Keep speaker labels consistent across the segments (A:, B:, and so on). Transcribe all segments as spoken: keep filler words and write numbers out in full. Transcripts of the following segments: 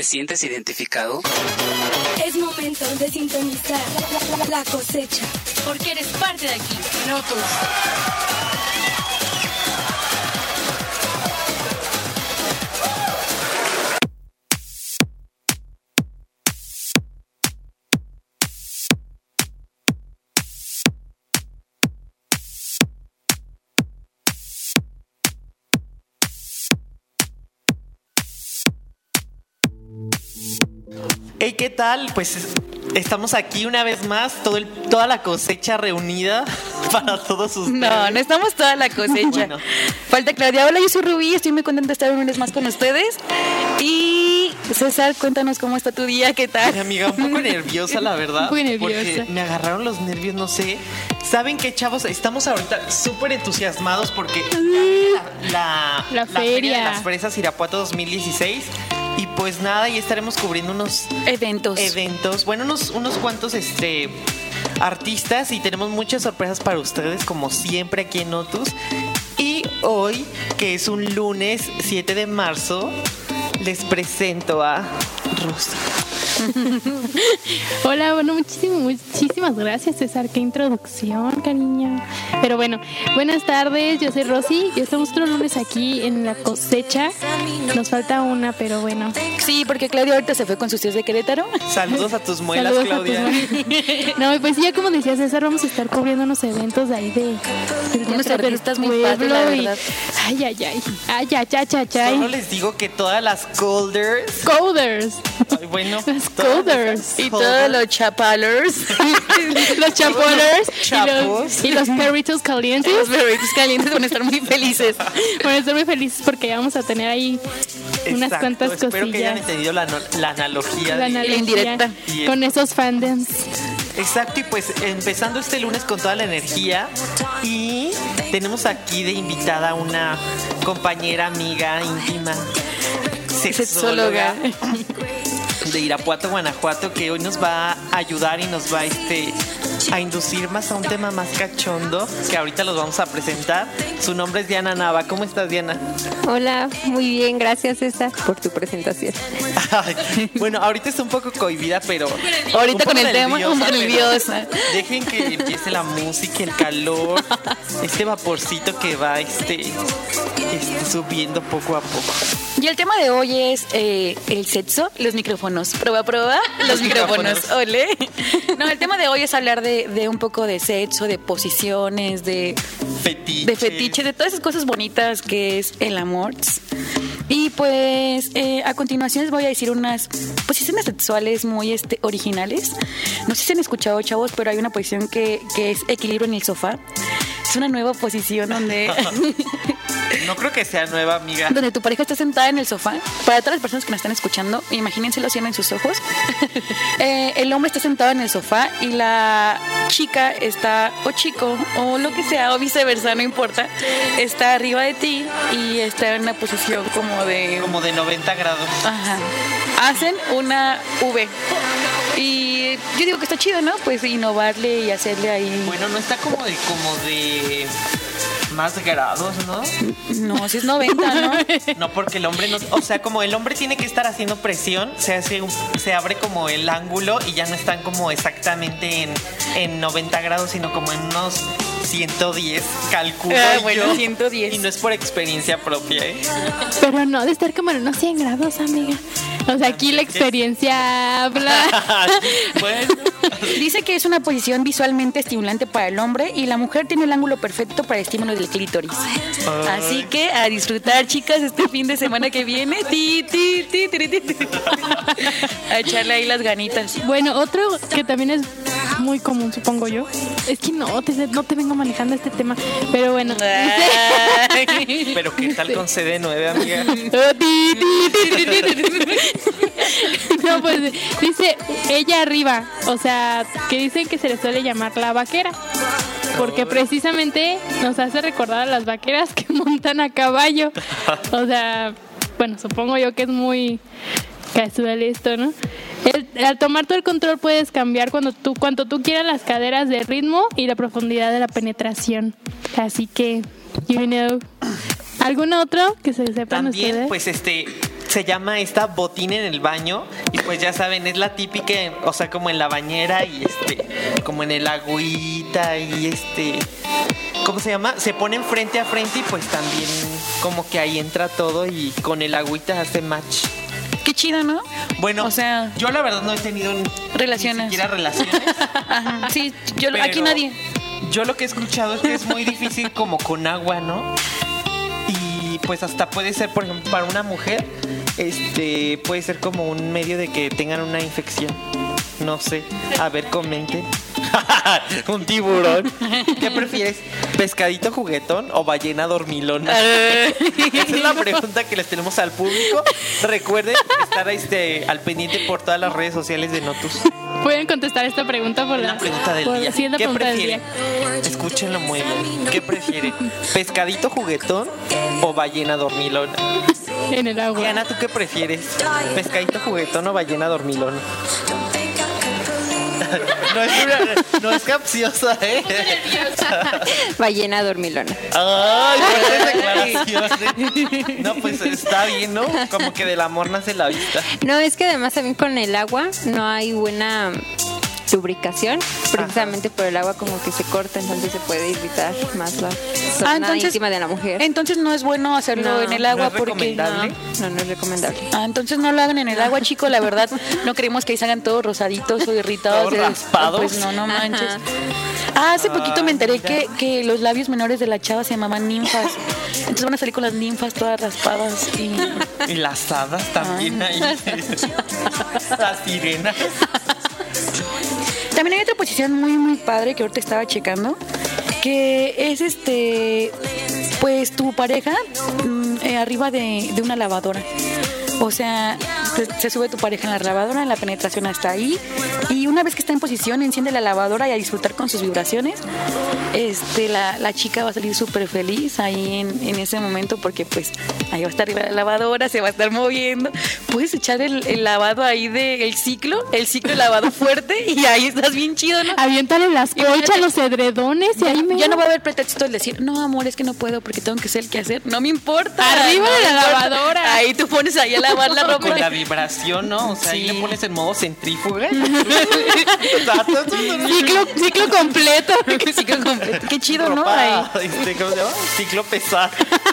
A: sientes identificado?
B: Es momento de sintonizar la, la, la cosecha,
C: porque eres parte de aquí, Notus.
D: Hey, ¿qué tal? Pues estamos aquí una vez más, todo el, toda la cosecha reunida para todos ustedes.
E: No, no estamos toda la cosecha. Bueno. Falta Claudia. Hola, yo soy Rubí, estoy muy contenta de estar un lunes más con ustedes. Y César, cuéntanos cómo está tu día, ¿qué tal?
D: Ay, amiga, un poco nerviosa, la verdad.
E: Muy nerviosa.
D: Porque me agarraron los nervios, no sé. ¿Saben qué, chavos? Estamos ahorita súper entusiasmados porque la, la,
F: la,
D: la
F: feria.
D: feria de las Fresas Irapuato dos mil dieciséis. Y pues nada, y estaremos cubriendo unos
E: eventos.
D: Eventos, bueno, unos, unos cuantos este, artistas y tenemos muchas sorpresas para ustedes, como siempre aquí en Notus. Y hoy, que es un lunes siete de marzo, les presento a Rosa.
F: Hola, bueno, muchísimas, muchísimas gracias, César. Qué introducción, cariño. Pero bueno, buenas tardes, yo soy Rosy y estamos otro lunes aquí en la cosecha. Nos falta una, pero bueno.
E: Sí, porque Claudia ahorita se fue con sus tíos de Querétaro.
D: Saludos a tus muelas,
F: Saludos
D: Claudia.
F: Tus no, pues ya como decía César, vamos a estar cubriendo unos eventos de ahí de, de
E: unos artistas muy padres, la verdad.
F: Ay, ay, ay. Ay, ay, ay, ay, ay.
D: Solo les digo que todas las colders.
F: Coders.
D: Ay, bueno.
F: Las coders.
E: Y todos los chapalers.
F: Los chapolers.
D: Chapos.
F: Y los, y los perritos calientes.
E: Los perritos calientes van a estar muy felices.
F: Van a estar muy felices porque vamos a tener ahí unas
D: Exacto.
F: cuantas
D: Espero
F: cosillas.
D: que hayan entendido la, no, la analogía.
F: La
D: de,
F: analogía
E: indirecta.
F: con esos fandoms.
D: Exacto, y pues empezando este lunes con toda la energía. Y tenemos aquí de invitada a una compañera, amiga, íntima, sexóloga de Irapuato, Guanajuato, que hoy nos va a ayudar y nos va este, a inducir más a un tema más cachondo, que ahorita los vamos a presentar. Su nombre es Diana Nava. ¿Cómo estás, Diana?
G: Hola, muy bien, gracias César por tu presentación.
D: Ay, bueno, ahorita está un poco cohibida, pero
E: ahorita con el tema un poco nerviosa.
D: Dejen que empiece la música, el calor, este vaporcito que va este, este subiendo poco a poco.
E: Y el tema de hoy es eh, el sexo, los micrófonos. Prueba, prueba, los, los micrófonos. micrófonos. Ole. No, el tema de hoy es hablar de, de un poco de sexo, de posiciones, de
D: fetiche,
E: de fetiche, de todas esas cosas bonitas que es el amor. Y pues eh, a continuación les voy a decir unas posiciones sexuales muy este, originales. No sé si han escuchado, chavos, pero hay una posición que, que es equilibrio en el sofá. Es una nueva posición donde...
D: No creo que sea nueva, amiga.
E: Donde tu pareja está sentada en el sofá. Para todas las personas que nos están escuchando, imagínenselo, cierren sus ojos. eh, el hombre está sentado en el sofá y la chica está, o chico, o lo que sea, o viceversa, no importa, está arriba de ti y está en una posición como de...
D: Como de noventa grados.
E: Ajá. Hacen una V. Y yo digo que está chido, ¿no? Pues innovarle y hacerle ahí...
D: Bueno, no está como de... Como de... más grados, ¿no?
E: No, si es noventa, ¿no?
D: No, porque el hombre no... O sea, como el hombre tiene que estar haciendo presión, se hace un, se abre como el ángulo y ya no están como exactamente en, en noventa grados, sino como en unos ciento diez, calculo
E: ah, bueno,
D: yo.
E: ciento diez.
D: Y no es por experiencia propia, ¿eh?
F: Pero no, de estar como en unos cien grados, amiga. O sea, aquí la experiencia habla.
D: Bueno.
E: Dice que es una posición visualmente estimulante para el hombre y la mujer tiene el ángulo perfecto para el estímulo del clítoris. Ay. Así que a disfrutar, chicas, este fin de semana que viene. Ti, ti, ti, ti, ti, ti. A echarle ahí las ganitas.
F: Bueno, otro que también es muy común, supongo yo. Es que no te, no te vengo manejando este tema. Pero bueno.
D: Dice... Pero ¿qué tal con C D nueve, amiga?
F: No, pues dice ella arriba. O sea, que dicen que se le suele llamar la vaquera. Porque precisamente nos hace recordar a las vaqueras que montan a caballo. O sea, bueno, supongo yo que es muy casual esto, ¿no? El, al tomar todo el control puedes cambiar cuando tú, cuando tú quieras las caderas de ritmo y la profundidad de la penetración. Así que, you know. ¿Algún otro que se sepan
D: También,
F: ustedes?
D: pues este... se llama esta botín en el baño. Y pues ya saben, es la típica, o sea, como en la bañera y este, como en el agüita y este, ¿cómo se llama? Se ponen frente a frente y pues también como que ahí entra todo y con el agüita hace match.
E: Qué chido, ¿no?
D: Bueno,
E: o sea,
D: yo la verdad no he tenido ni
E: relaciones.
D: siquiera relaciones.
E: Ajá. Sí, yo
D: Pero
E: aquí nadie.
D: Yo lo que he escuchado es que es muy difícil como con agua, ¿no? Y pues hasta puede ser, por ejemplo, para una mujer, este, puede ser como un medio de que tengan una infección. No sé, a ver, comenten. Un tiburón. ¿Qué prefieres? ¿Pescadito juguetón o ballena dormilona? Esa es la pregunta que les tenemos al público. Recuerden estar este, al pendiente por todas las redes sociales de Notus.
F: Pueden contestar esta pregunta por
D: la
F: la
D: pregunta del
F: por
D: día.
F: la siguiente
D: ¿Qué
F: pregunta del
D: prefieren?
F: día.
D: Escúchenlo muy bien. ¿Qué prefieren? ¿Pescadito juguetón o ballena dormilona?
F: En el agua.
D: Diana, ¿tú qué prefieres? ¿Pescadito juguetón o ballena dormilona? No es, una, no es capciosa, ¿eh?
G: Ballena dormilona.
D: Ay, buenas declaraciones. No, pues está bien, ¿no? Como que del amor nace la vista.
G: No, es que además también con el agua no hay buena lubricación, precisamente por el agua como que se corta, entonces se puede irritar más la zona
E: Ah, entonces-
G: íntima de la mujer.
E: Entonces no es bueno hacerlo
G: No,
E: en el agua
D: ¿no es
E: porque
D: recomendable?
G: No, no es recomendable.
E: Ah, entonces no lo hagan en el agua, chico, la verdad. No queremos que ahí salgan todos rosaditos o irritados.
D: Todos
E: de-
D: raspados.
E: Pues no, no
G: Ajá.
E: manches. Ah, hace poquito me enteré
D: Ay, mira.
E: que, que los labios menores de la chava se llamaban ninfas. Entonces van a salir con las ninfas todas raspadas y...
D: Y las hadas también ahí. Las sirenas.
E: También hay otra posición muy, muy padre que ahorita estaba checando, que es este, pues tu pareja mm, eh, arriba de, de una lavadora. O sea, se, se sube tu pareja en la lavadora, la penetración hasta ahí, y una vez que está en posición, enciende la lavadora y a disfrutar con sus vibraciones. Este, la, la chica va a salir súper feliz ahí en, en ese momento porque pues ahí va a estar arriba de la lavadora, se va a estar moviendo. Puedes echar el, el lavado ahí del ciclo, el ciclo de lavado fuerte y ahí estás bien chido, ¿no?
F: Aviéntale las colchas, los edredones y
E: Ya,
F: ahí me
E: ya no va a haber pretexto de decir, no, amor, es que no puedo porque tengo que hacer el quehacer. No me importa.
F: Arriba
E: no
F: de
E: me
F: la
E: importa.
F: lavadora.
E: Ahí tú pones ahí a lavar la ropa.
D: Con la vibración, ¿no? O sea, ahí
E: Sí.
D: le pones en modo centrífuga.
F: ciclo, ciclo completo.
E: Ciclo completo. Qué chido, ¿no?
D: Ropa,
E: Ahí.
D: este, ¿cómo se llama? Ciclo pesado.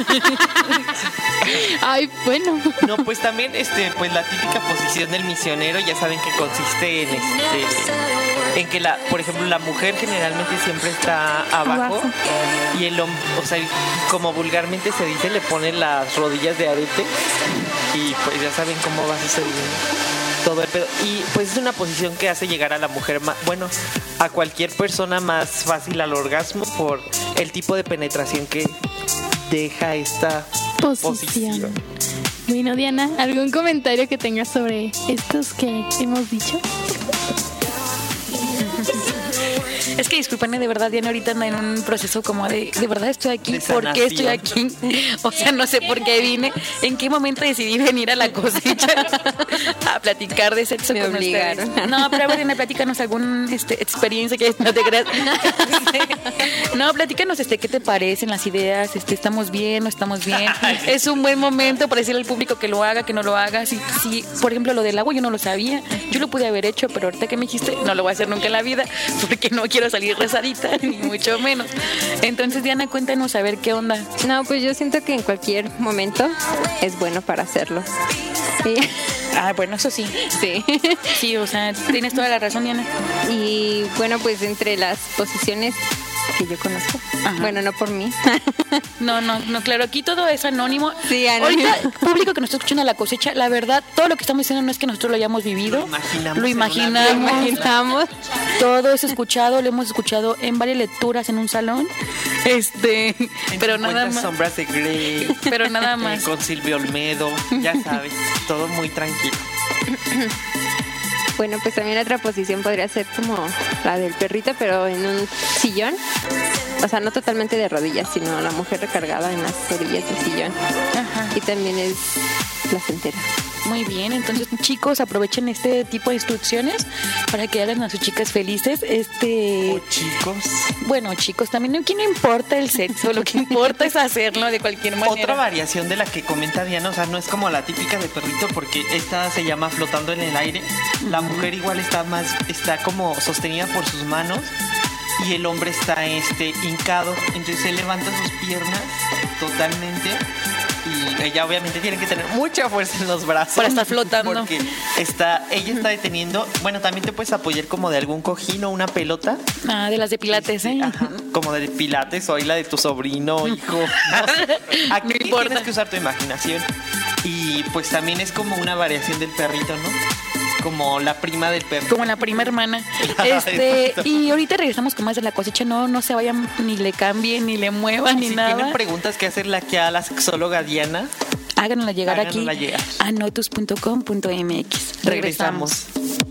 F: Ay, bueno.
D: No, pues también, este, pues la típica posición del misionero, ya saben que consiste en este, en que la, por ejemplo, la mujer generalmente siempre está abajo,
F: Abajo.
D: y el hombre, o sea, como vulgarmente se dice, le ponen las rodillas de arete y pues ya saben cómo va sucediendo todo el pedo. Y pues es una posición que hace llegar a la mujer más, bueno, a cualquier persona más fácil al orgasmo por el tipo de penetración que deja esta
F: Posición.
D: posición.
F: Bueno, Diana, ¿algún comentario que tengas sobre estos que hemos dicho?
E: Es que discúlpenme, de verdad, Diana ahorita anda en un proceso como de, de verdad estoy aquí,
D: De
E: ¿por qué estoy
D: sanación.
E: aquí? O sea, no sé por qué vine, en qué momento decidí venir a la cosecha a platicar de sexo
G: Me
E: con
G: obligaron.
E: ustedes. No, pero a ver, Diana, platícanos alguna este, experiencia que no te creas. No, platícanos este, qué te parecen las ideas, este, estamos bien, no estamos bien. Es un buen momento para decirle al público que lo haga, que no lo haga. Si, si, por ejemplo, lo del agua yo no lo sabía, yo lo pude haber hecho, pero ahorita que me dijiste, no lo voy a hacer nunca en la vida, porque no quiero salir rezadita, ni mucho menos. Entonces, Diana, cuéntanos a ver qué onda.
G: No, pues yo siento que en cualquier momento es bueno para hacerlo. Y,
E: Ah, bueno, eso sí.
G: sí.
E: Sí, o sea, tienes toda la razón, Diana.
G: Y bueno, pues entre las posiciones que yo conozco,
E: Ajá.
G: bueno, no por mí.
E: No, no, no, claro, aquí todo es anónimo.
G: Sí, anónimo.
E: Ahorita, público que nos está escuchando a la cosecha, la verdad, todo lo que estamos diciendo no es que nosotros lo hayamos vivido.
D: Lo imaginamos
E: Lo
D: en una
E: imaginamos.
D: película.
G: Imaginamos.
E: Todo es escuchado, lo hemos escuchado en varias lecturas en un salón. Este,
D: En
E: pero
D: cincuenta
E: nada más.
D: sombras de Grey.
E: Pero nada
D: eh,
E: más.
D: Con Silvio Olmedo, ya sabes, todo muy tranquilo.
G: Bueno, pues también otra posición podría ser como la del perrito, pero en un sillón. O sea, no totalmente de rodillas, sino la mujer recargada en las orillas del sillón.
E: Ajá.
G: Y también es placentera.
E: Muy bien, entonces chicos, aprovechen este tipo de instrucciones para que hagan a sus chicas felices. Este,
D: O chicos.
E: bueno, chicos, también aquí no importa el sexo, lo que importa es hacerlo de cualquier manera.
D: Otra variación de la que comenta Diana, o sea, no es como la típica de perrito porque esta se llama flotando en el aire. La mujer igual está más, está como sostenida por sus manos y el hombre está este hincado, entonces él levanta sus piernas totalmente y ella obviamente tiene que tener mucha fuerza en los brazos
E: Para estar flotando.
D: porque está, ella está deteniendo. Bueno, también te puedes apoyar como de algún cojín o una pelota.
E: Ah, de las de pilates, ¿eh?
D: Ajá, como de pilates o ahí la de tu sobrino, hijo. No sé. Aquí
E: No importa.
D: tienes que usar tu imaginación. Y pues también es como una variación del perrito, ¿no? Como la prima del perro.
E: Como la prima hermana. Este,
D: Exacto.
E: y ahorita regresamos con más de la cosecha. No, no se vayan, ni le cambien, ni le muevan, ni
D: Si
E: nada.
D: tienen preguntas que hacerle aquí a la sexóloga Diana,
E: Háganosla llegar
D: Háganosla
E: aquí
D: llegar.
E: a notus punto com punto m x. Regresamos.
D: regresamos.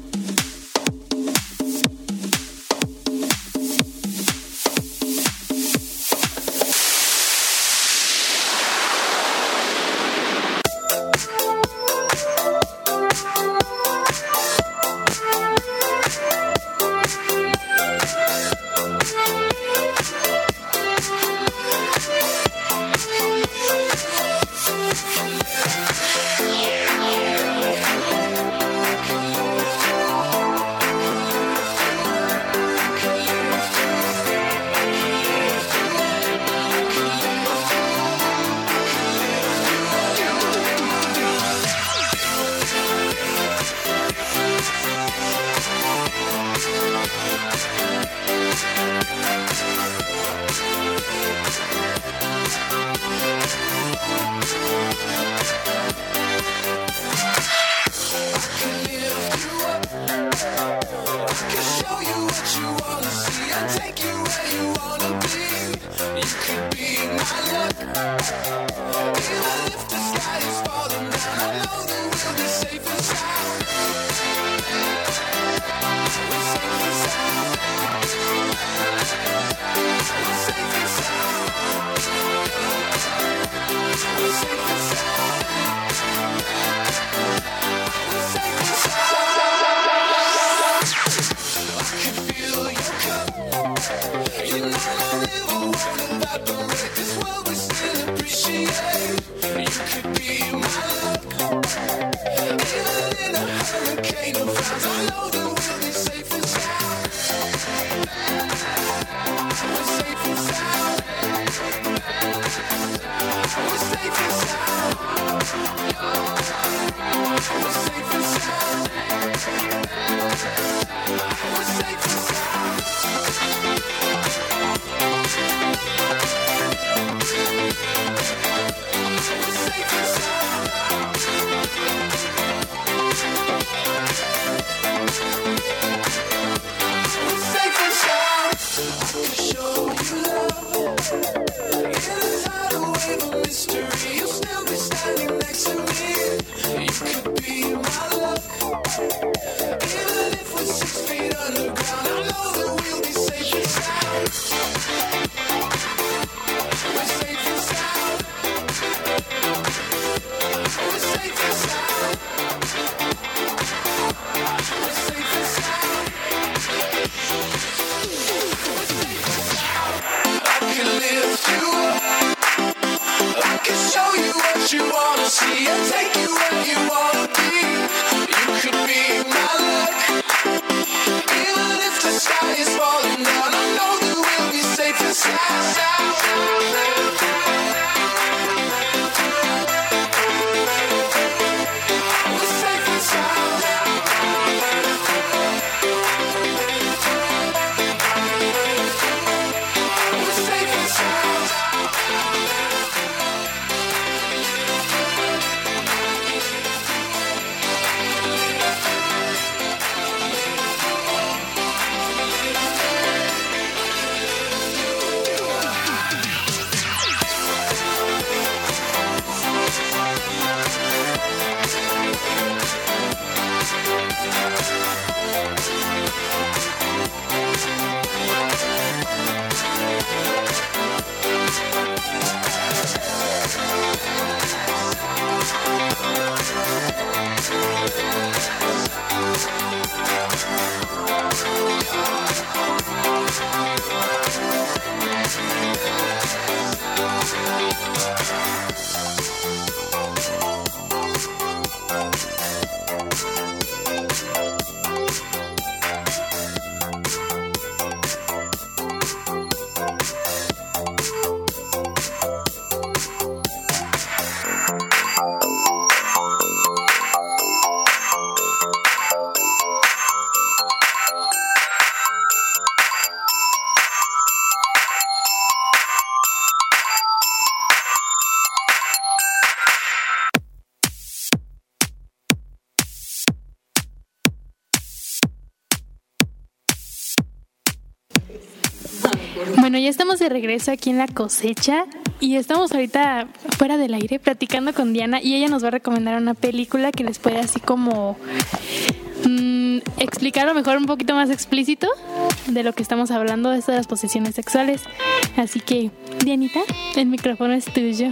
F: Bueno, ya estamos de regreso aquí en La Cosecha y estamos ahorita fuera del aire platicando con Diana y ella nos va a recomendar una película que les puede así como mmm, explicar a lo mejor un poquito más explícito de lo que estamos hablando de esto de las posesiones sexuales. Así que, Dianita, el micrófono es tuyo.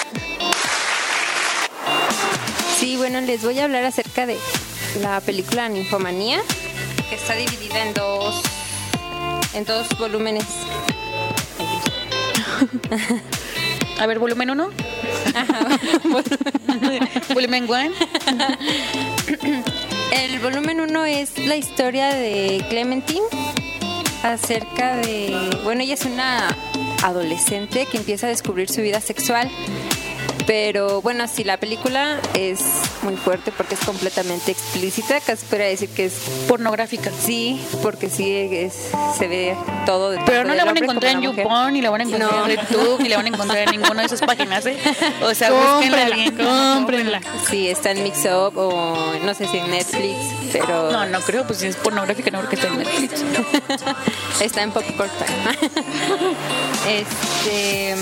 G: Sí, bueno, les voy a hablar acerca de la película Ninfomanía, que está dividida en dos en dos volúmenes.
E: A ver, volumen uno. Volumen one.
G: El volumen uno es la historia de Clementine acerca de... Bueno, ella es una adolescente que empieza a descubrir su vida sexual. Pero bueno, sí, la película es muy fuerte porque es completamente explícita, casi podría decir que es
E: pornográfica.
G: Sí, porque sí es, se ve todo de
E: Pero no la van a encontrar en YouPorn, ni la van a encontrar no. en YouTube, ni la van a encontrar en ninguna de esas páginas, ¿eh? O sea, búsquenla bien.
F: Cómprenla.
G: Sí, está en Mix Up o no sé si en Netflix, pero...
E: No, no creo, pues si es pornográfica no creo que esté en Netflix.
G: Está en Popcorn Time. Este...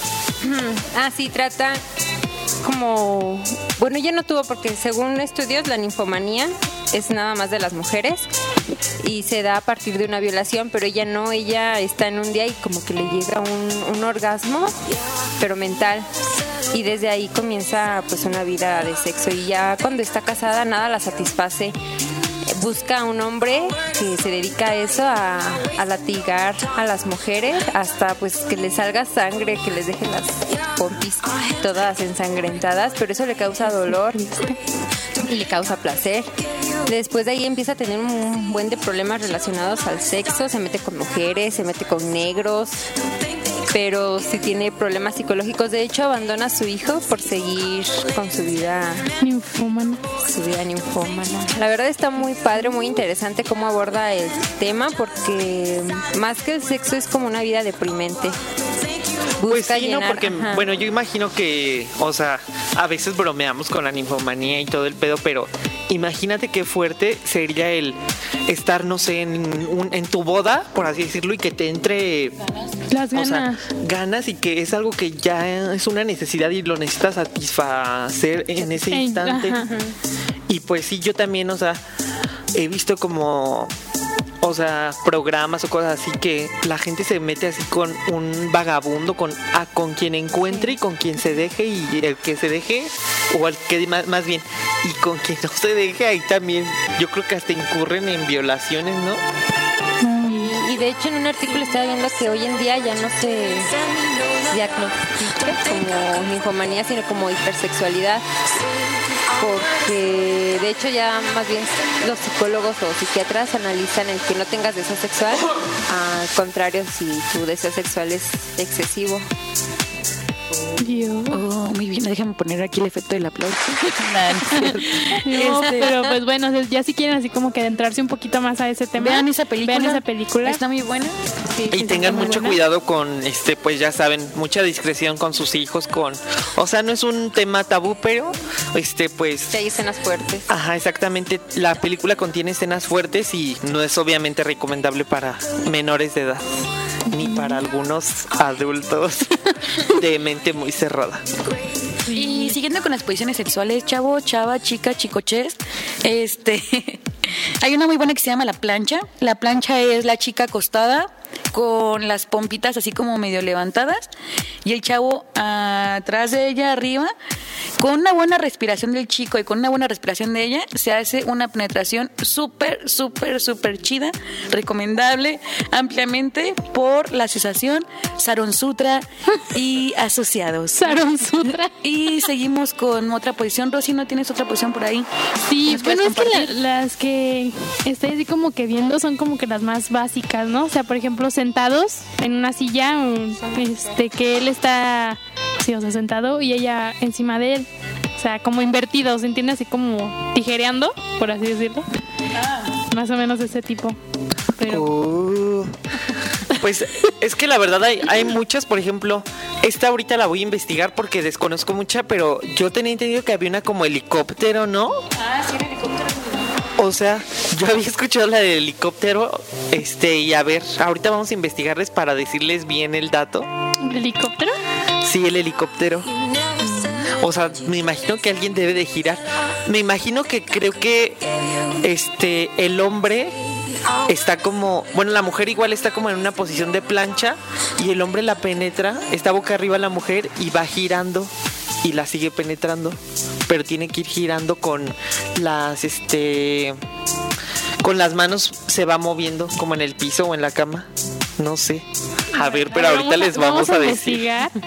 G: Ah, sí, trata como... Bueno, ella no tuvo porque según estudios la ninfomanía es nada más de las mujeres y se da a partir de una violación, pero ella no, ella está en un día y como que le llega un, un orgasmo, pero mental. Y desde ahí comienza pues una vida de sexo y ya cuando está casada nada la satisface. Busca a un hombre que se dedica a eso, a, a latigar a las mujeres hasta pues que les salga sangre, que les deje las pompis todas ensangrentadas, pero eso le causa dolor y le causa placer. Después de ahí empieza a tener un buen de problemas relacionados al sexo, se mete con mujeres, se mete con negros, pero sí tiene problemas psicológicos. De hecho, abandona a su hijo por seguir con su vida
F: ninfómana.
G: Su vida ninfómana. La verdad está muy padre, muy interesante cómo aborda el tema, porque más que el sexo es como una vida deprimente.
D: Pues sí, llenar, no, porque, ajá. bueno, yo imagino que, o sea, a veces bromeamos con la ninfomanía y todo el pedo, pero imagínate qué fuerte sería el estar, no sé, en, un, en tu boda, por así decirlo, y que te entre...
F: Las ganas.
D: O sea, ganas y que es algo que ya es una necesidad y lo necesitas satisfacer en ese instante. Ajá. Y pues sí, yo también, o sea, he visto como... O sea, programas o cosas así que la gente se mete así con un vagabundo, con a, con quien encuentre y con quien se deje, y el que se deje, o el que más, más bien, y con quien no se deje, ahí también yo creo que hasta incurren en violaciones, ¿no?
G: Y, y de hecho en un artículo estaba viendo que hoy en día ya no se diagnostica como ninfomanía, sino como hipersexualidad. Porque de hecho ya más bien los psicólogos o psiquiatras analizan el que no tengas deseo sexual, al contrario si tu deseo sexual es excesivo.
E: Dios. Oh, muy bien, déjame poner aquí el efecto del aplauso.
F: No, este... pero pues bueno, ya si quieren así como que adentrarse un poquito más a ese tema,
E: vean esa película,
F: vean esa película.
E: Está muy buena.
D: Sí, y sí, tengan mucho buena. Cuidado con, este, pues ya saben, mucha discreción con sus hijos, con, o sea, no es un tema tabú, pero, este, pues.
G: Sí, hay escenas fuertes.
D: Ajá, exactamente. La película contiene escenas fuertes y no es obviamente recomendable para menores de edad, ni para algunos adultos de mente muy cerrada.
E: Y siguiendo con las posiciones sexuales, chavo, chava, chica, chicoches, este, hay una muy buena que se llama la plancha. La plancha es la chica acostada con las pompitas así como medio levantadas y el chavo atrás de ella arriba. Con una buena respiración del chico y con una buena respiración de ella se hace una penetración súper, súper, súper chida, recomendable ampliamente por la asociación Saron Sutra y asociados.
F: Saron Sutra.
E: Y seguimos con otra posición. Rosy, ¿no tienes otra posición por ahí?
F: Sí, bueno, es que la, las que estoy así como que viendo son como que las más básicas, ¿no? O sea, por ejemplo, sentados en una silla, este, que él está, sí, o sea, sentado y ella encima de él. O sea, como invertido, ¿se entiende? Así como tijereando, por así decirlo. Ah. Más o menos de ese tipo. Pero...
D: Uh, pues es que la verdad hay, hay muchas, por ejemplo, esta ahorita la voy a investigar porque desconozco mucha, pero yo tenía entendido que había una como helicóptero, ¿no?
E: Ah, sí, el helicóptero.
D: O sea, yo había escuchado la del helicóptero, este, y a ver, ahorita vamos a investigarles para decirles bien el dato.
F: ¿El helicóptero?
D: Sí, el helicóptero. O sea, me imagino que alguien debe de girar. Me imagino que creo que este el hombre está como, bueno, la mujer igual está como en una posición de plancha y el hombre la penetra, está boca arriba la mujer y va girando y la sigue penetrando, pero tiene que ir girando con las este con las manos, se va moviendo como en el piso o en la cama. No sé. A ver, pero ahorita les vamos a decir.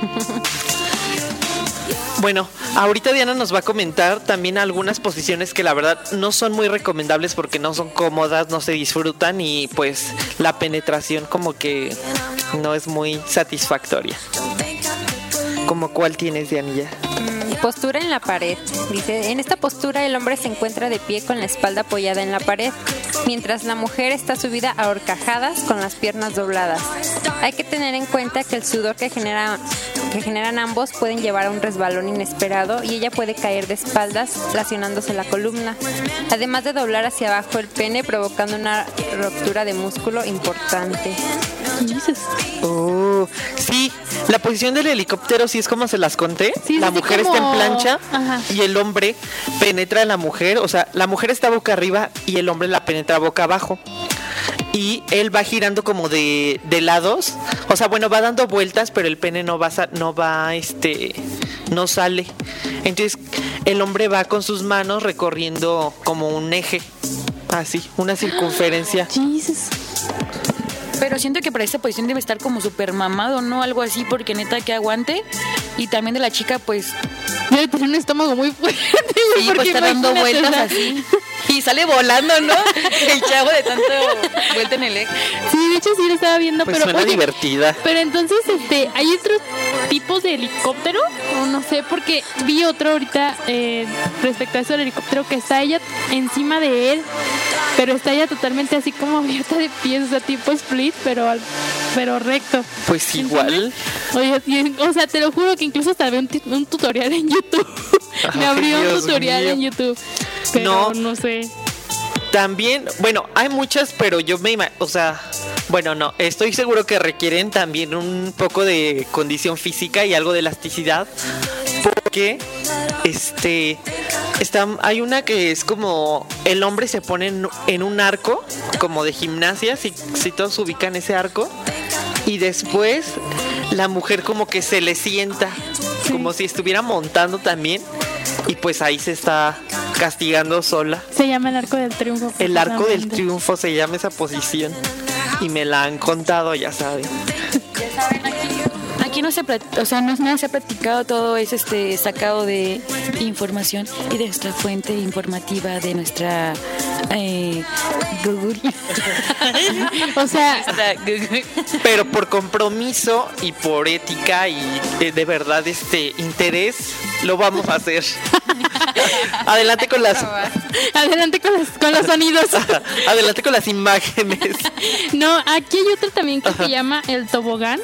D: Bueno, ahorita Diana nos va a comentar también algunas posiciones que la verdad no son muy recomendables porque no son cómodas, no se disfrutan y pues la penetración como que no es muy satisfactoria. ¿Cómo cuál tienes, Dianilla?
G: Postura en la pared. Dice, en esta postura el hombre se encuentra de pie con la espalda apoyada en la pared, mientras la mujer está subida a horcajadas con las piernas dobladas. Hay que tener en cuenta que el sudor que, genera, que generan ambos pueden llevar a un resbalón inesperado y ella puede caer de espaldas, lesionándose la columna, además de doblar hacia abajo el pene, provocando una ruptura de músculo importante.
D: Oh, sí, la posición del helicóptero sí es como se las conté.
F: Sí,
D: la
F: sí,
D: mujer
F: como...
D: está en plancha.
F: Ajá.
D: Y el hombre penetra a la mujer, o sea, la mujer está boca arriba y el hombre la penetra boca abajo. Y él va girando como de, de lados, o sea, bueno, va dando vueltas, pero el pene no va, no va, este, no sale. Entonces, el hombre va con sus manos recorriendo como un eje, así, una circunferencia.
F: Jesus.
E: Pero siento que para esta posición debe estar como súper mamado, ¿no? Algo así, porque neta que aguante. Y también de la chica, pues...
F: Debe tener un estómago muy fuerte.
E: Sí, pues está dando vueltas así. Y sale volando, ¿no? El chavo de tanto vuelta en el eje.
F: Sí, de hecho sí lo estaba viendo,
D: Pues
F: pero...
D: suena
F: oye,
D: divertida.
F: Pero entonces, este, ¿hay otros tipos de helicóptero? O no sé, porque vi otro ahorita eh, respecto a eso del helicóptero, que está ella encima de él, pero está ella totalmente así como abierta de pies, o sea, tipo split, pero, al- pero recto.
D: Pues igual.
F: Oye, y- o sea, te lo juro que incluso hasta vi un, ti- un tutorial en YouTube. Me
D: Ay,
F: abrió un
D: Dios
F: tutorial
D: mío.
F: en YouTube. Pero
D: No.
F: no sé.
D: También, bueno, hay muchas, pero yo me imagino, o sea, bueno, no, estoy seguro que requieren también un poco de condición física y algo de elasticidad, porque, este, está, hay una que es como, el hombre se pone en, en un arco, como de gimnasia, si, si todos ubican ese arco, y después la mujer como que se le sienta, como si estuviera montando también, y pues ahí se está castigando sola.
F: Se llama el arco del triunfo.
D: El arco del
F: precisamente.
D: triunfo se llama esa posición. Y me la han contado, ya saben.
E: Aquí no se, plat- o sea, no, no se ha practicado, todo es este sacado de información y de nuestra fuente informativa de nuestra eh, Google.
F: O sea,
E: Nuestra Google.
D: Pero por compromiso y por ética y eh, de verdad este interés, lo vamos a hacer. Adelante con las
F: adelante con los, con los sonidos.
D: adelante con las imágenes.
F: No, aquí hay otro también que se llama el tobogán.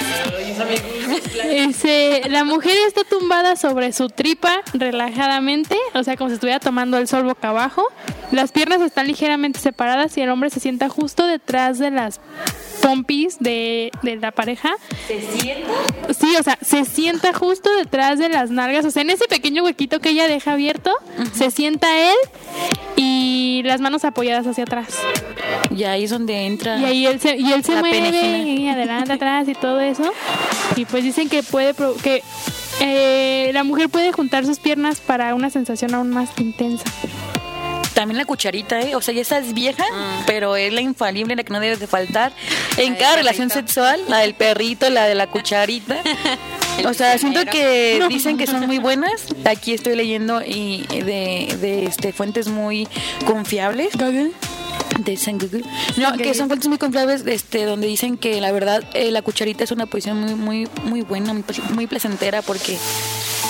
F: Ese, la mujer está tumbada sobre su tripa relajadamente, o sea, como si estuviera tomando el sol boca abajo. Las piernas están ligeramente separadas y el hombre se sienta justo detrás de las pompis de, de la pareja.
E: ¿Se sienta?
F: Sí, o sea, se sienta justo detrás de las nalgas, o sea, en ese pequeño huequito que ella deja abierto, se sienta él y las manos apoyadas hacia atrás.
E: Y ahí es donde entra.
F: Y ahí él se, y él se
E: La
F: mueve
E: penejina.
F: y adelante, atrás y todo eso. Y pues dicen que puede pro- que eh, la mujer puede juntar sus piernas para una sensación aún más intensa.
E: También la cucharita, ¿eh? O sea, ya esa es vieja, pero es la infalible, la que no debe de faltar en
G: del
E: cada relación
G: perrito.
E: sexual, la del perrito, la de la cucharita. O sea, siento que dicen que son muy buenas. Aquí estoy leyendo y de, de este fuentes muy confiables. De San Google. No, que son fuentes muy confiables, este, donde dicen que la verdad eh, la cucharita es una posición muy, muy, muy buena, muy, muy placentera porque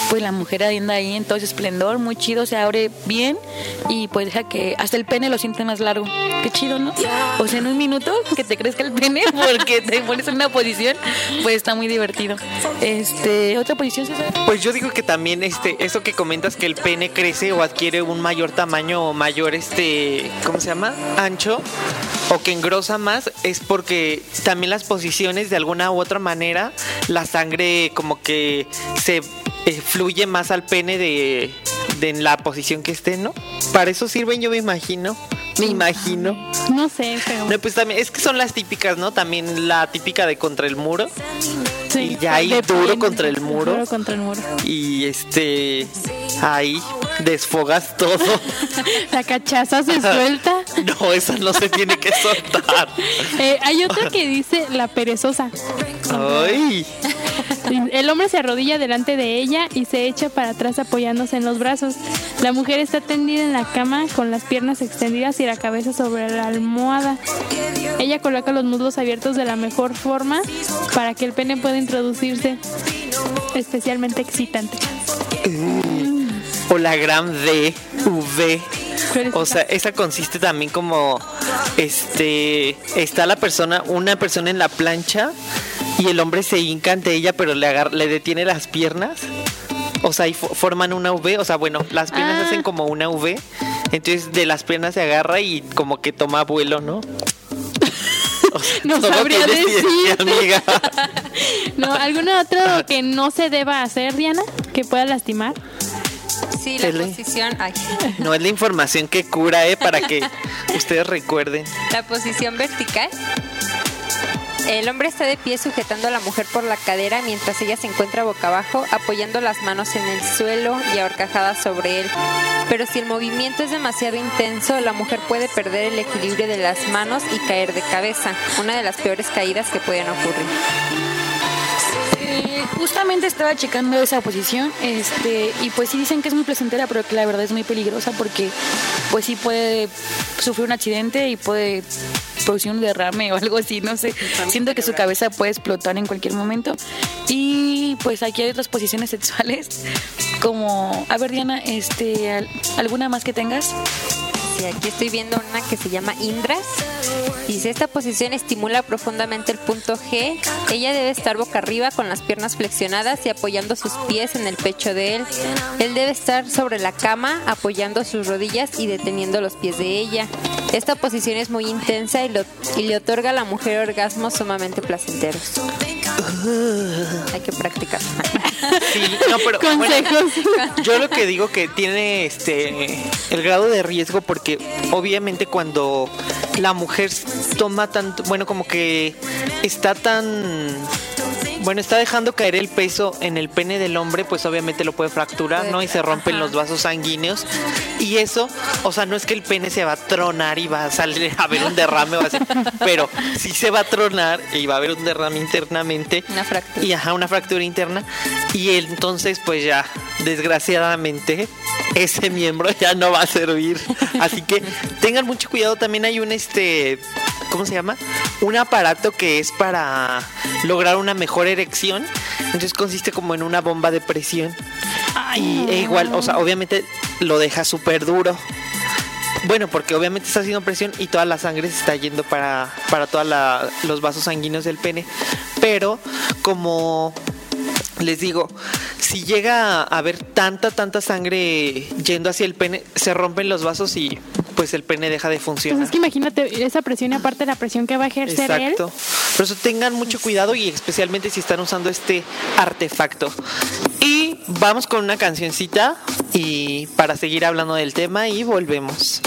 E: pues la mujer anda ahí en todo ese esplendor, muy chido, se abre bien y pues deja que hasta el pene lo siente más largo. Qué chido, ¿no? O sea, en un minuto que te crezca el pene porque te pones en una posición, pues está muy divertido. Este, ¿otra posición, César?
D: Pues yo digo que también este, eso que comentas que el pene crece o adquiere un mayor tamaño o mayor este, ¿cómo se llama? Ancho o que engrosa más es porque también las posiciones de alguna u otra manera la sangre como que se eh, fluye más al pene de, de en la posición que esté, ¿no? Para eso sirven, yo me imagino. Me imagino.
F: No sé, pero...
D: No, pues también, es que son las típicas, ¿no? También la típica de contra el muro.
F: Sí,
D: Y ya ahí
F: de
D: duro
F: pie,
D: contra el muro.
F: Duro contra el muro.
D: Y este, ahí desfogas todo.
F: La cachaza se suelta.
D: No, esa no se tiene que soltar.
F: Eh, hay otra que dice la perezosa.
D: Ay,
F: El hombre se arrodilla delante de ella y se echa para atrás apoyándose en los brazos. La mujer está tendida en la cama con las piernas extendidas y la cabeza sobre la almohada. Ella coloca los muslos abiertos de la mejor forma para que el pene pueda introducirse. Especialmente excitante.
D: o la gran D, V. O sea, esa consiste también como, este, está la persona, una persona en la plancha y el hombre se hinca ante ella, pero le agarra, le detiene las piernas. O sea, y fo- forman una V. O sea, bueno, las piernas
F: Ah.
D: hacen como una V. Entonces de las piernas se agarra y como que toma vuelo, ¿no? O sea,
F: No
D: todo
F: sabría
D: tiene ciencia,
F: decirte.
D: amiga.
F: No, ¿alguno otro que no se deba hacer, Diana? Que pueda lastimar.
G: Sí, la
D: Tele.
G: posición, ay,
D: No es la información que cura, ¿eh? Para que ustedes recuerden.
G: la posición vertical. El hombre está de pie sujetando a la mujer por la cadera mientras ella se encuentra boca abajo, apoyando las manos en el suelo y ahorcajada sobre él. Pero si el movimiento es demasiado intenso, la mujer puede perder el equilibrio de las manos y caer de cabeza, una de las peores caídas que pueden ocurrir.
E: Eh, justamente estaba checando esa posición, este, y pues sí dicen que es muy placentera, pero que la verdad es muy peligrosa porque pues sí puede sufrir un accidente y puede producir un derrame o algo así, no sé. Siento que su cabeza puede explotar en cualquier momento. Y pues aquí hay otras posiciones sexuales, como, a ver, Diana, este, al- ¿alguna más que tengas?
G: Sí, aquí estoy viendo una que se llama Indras. Dice, esta posición estimula profundamente el punto G. Ella debe estar boca arriba con las piernas flexionadas y apoyando sus pies en el pecho de él. Él debe estar sobre la cama apoyando sus rodillas y deteniendo los pies de ella. Esta posición es muy intensa y, lo- y le otorga a la mujer orgasmos sumamente placenteros. Hay que practicar.
D: Sí, no, pero bueno,
F: Consejos.
D: yo lo que digo que tiene este el grado de riesgo porque obviamente cuando la mujer toma tanto, bueno, como que está tan bueno, está dejando caer el peso en el pene del hombre, pues obviamente lo puede fracturar, ¿no? Y se rompen
G: Ajá.
D: los vasos sanguíneos. Y eso, o sea, no es que el pene se va a tronar y va a salir a haber un derrame o así, pero sí se va a tronar y va a haber un derrame internamente.
G: Una fractura.
D: Y ajá, una fractura interna. Y entonces, pues ya, desgraciadamente, ese miembro ya no va a servir. Así que tengan mucho cuidado. También hay un este, ¿cómo se llama? Un aparato que es para lograr una mejor erección. Entonces consiste como en una bomba de presión. Y e igual, o sea, obviamente lo deja súper duro. Bueno, porque obviamente está haciendo presión y toda la sangre se está yendo para, para todos los vasos sanguíneos del pene. Pero como les digo, si llega a haber tanta, tanta sangre yendo hacia el pene, se rompen los vasos y pues el pene deja de
F: Pues
D: funcionar.
F: es que imagínate esa presión y aparte la presión que va a ejercer él.
D: Exacto. Por eso tengan mucho cuidado y especialmente si están usando este artefacto. Y vamos con una cancioncita y para seguir hablando del tema y volvemos.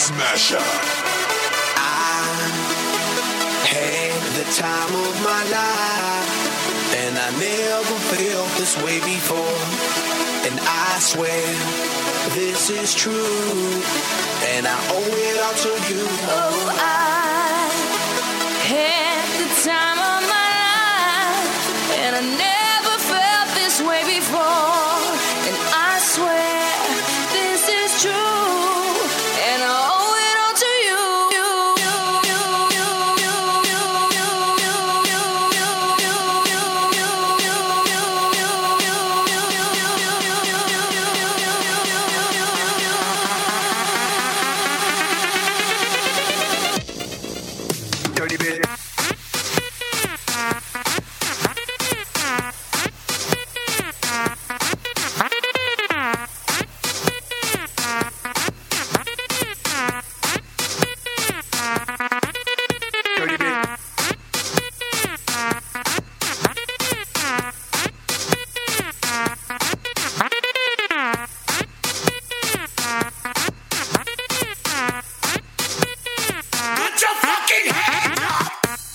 A: Smasher. I had the time of my life, and I never felt this way before. And I swear this is true, and I owe it all to you.
H: Oh, I had the time of my life, and I never felt this way before. And I swear this is true, and I owe it all to you.
A: Dirty bitch. Dirty bitch. Put your fucking hands up!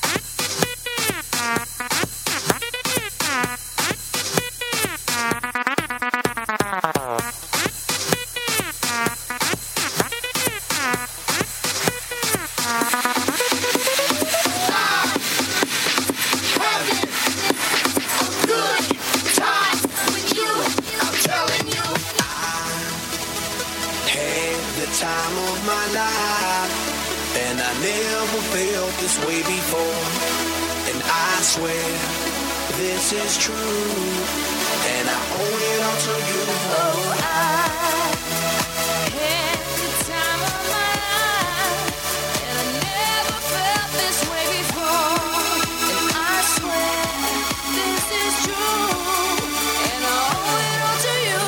A: Had the time of my life, and I never felt this way before. And I swear this is true, and I owe it all to you.
H: Oh, I had the time of my life, and I never felt this way before. And I swear this is true, and I owe it all to you.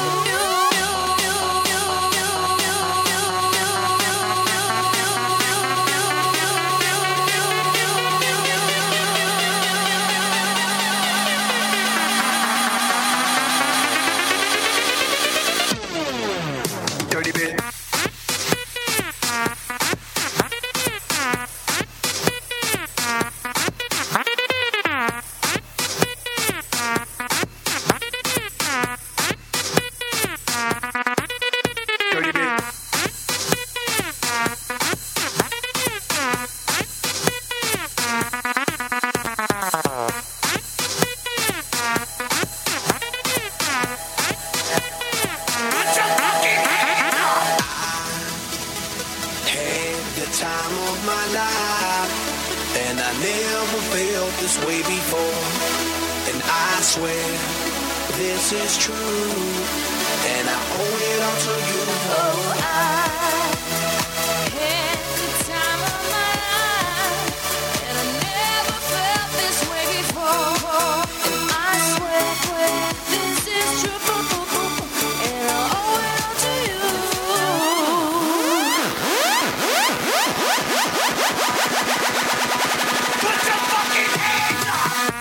A: Dirty bitch. Dirty bitch. Put your fucking hands up! Had the time of my life, and I never felt this way before. And I swear this is true, and I owe it all to you.
H: Oh, I had the time of my life, and I never felt this way before. And I swear this is true, and I owe it all to you.
A: Put your fucking hands up!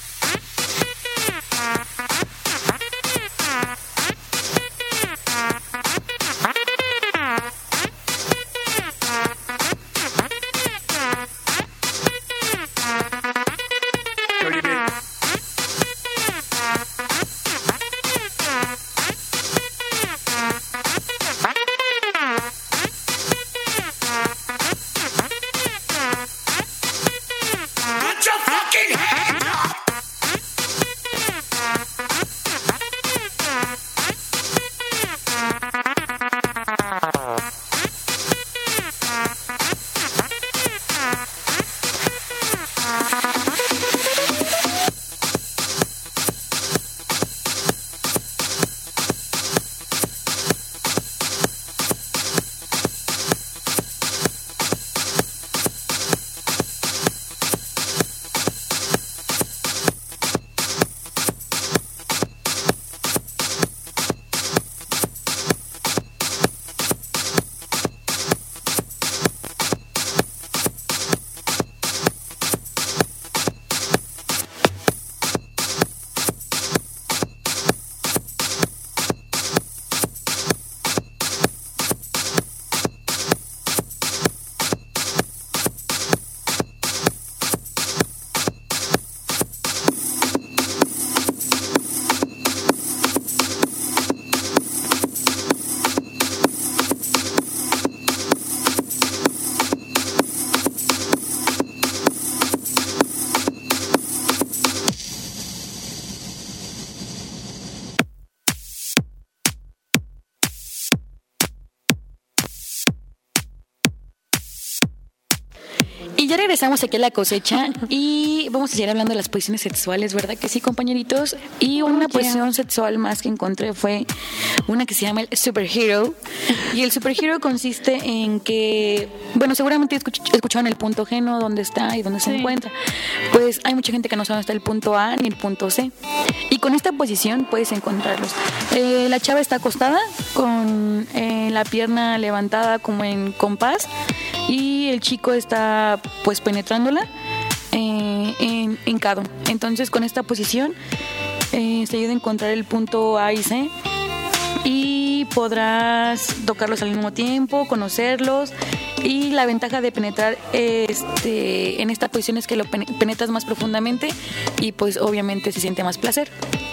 E: regresamos aquí a La Cosecha y vamos a seguir hablando de las posiciones sexuales, ¿verdad que sí, compañeritos? Y una posición sexual más que encontré fue una que se llama el superhero. Y el superhero consiste en que, bueno, seguramente escuch- escucharon el punto G, ¿no? Dónde está y dónde se
F: Sí.
E: encuentra. Pues hay mucha gente que no sabe dónde está el punto A ni el punto C. Y con esta posición puedes encontrarlos. Eh, la chava está acostada con eh, la pierna levantada como en compás y el chico está pues penetrándola eh, en hincado. Entonces con esta posición eh, se ayuda a encontrar el punto A y C y podrás tocarlos al mismo tiempo, conocerlos. Y la ventaja de penetrar este, en esta posición es que lo pen- penetras más profundamente y pues obviamente se siente más placer.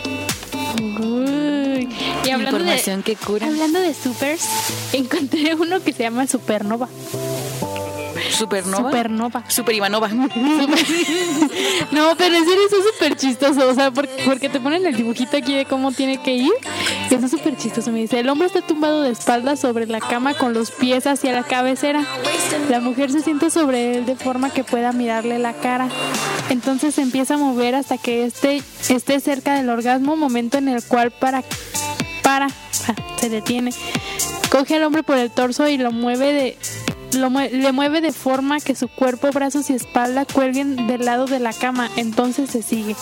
F: Uy. Y hablando
E: Información
F: de,
E: que cura.
F: hablando de supers, encontré uno que se llama Supernova.
E: Supernova.
F: Supernova.
E: Super Ivanova.
F: No, pero en serio, eso es súper chistoso. O sea, porque, porque te ponen el dibujito aquí de cómo tiene que ir. Y eso es súper chistoso. Me dice: el hombre está tumbado de espaldas sobre la cama con los pies hacia la cabecera. La mujer se sienta sobre él de forma que pueda mirarle la cara. Entonces se empieza a mover hasta que esté, esté cerca del orgasmo, momento en el cual para, para, ah, se detiene. Coge al hombre por el torso y lo mueve de... Lo mue- le mueve de forma que su cuerpo, brazos y espalda cuelguen del lado de la cama. Entonces se sigue.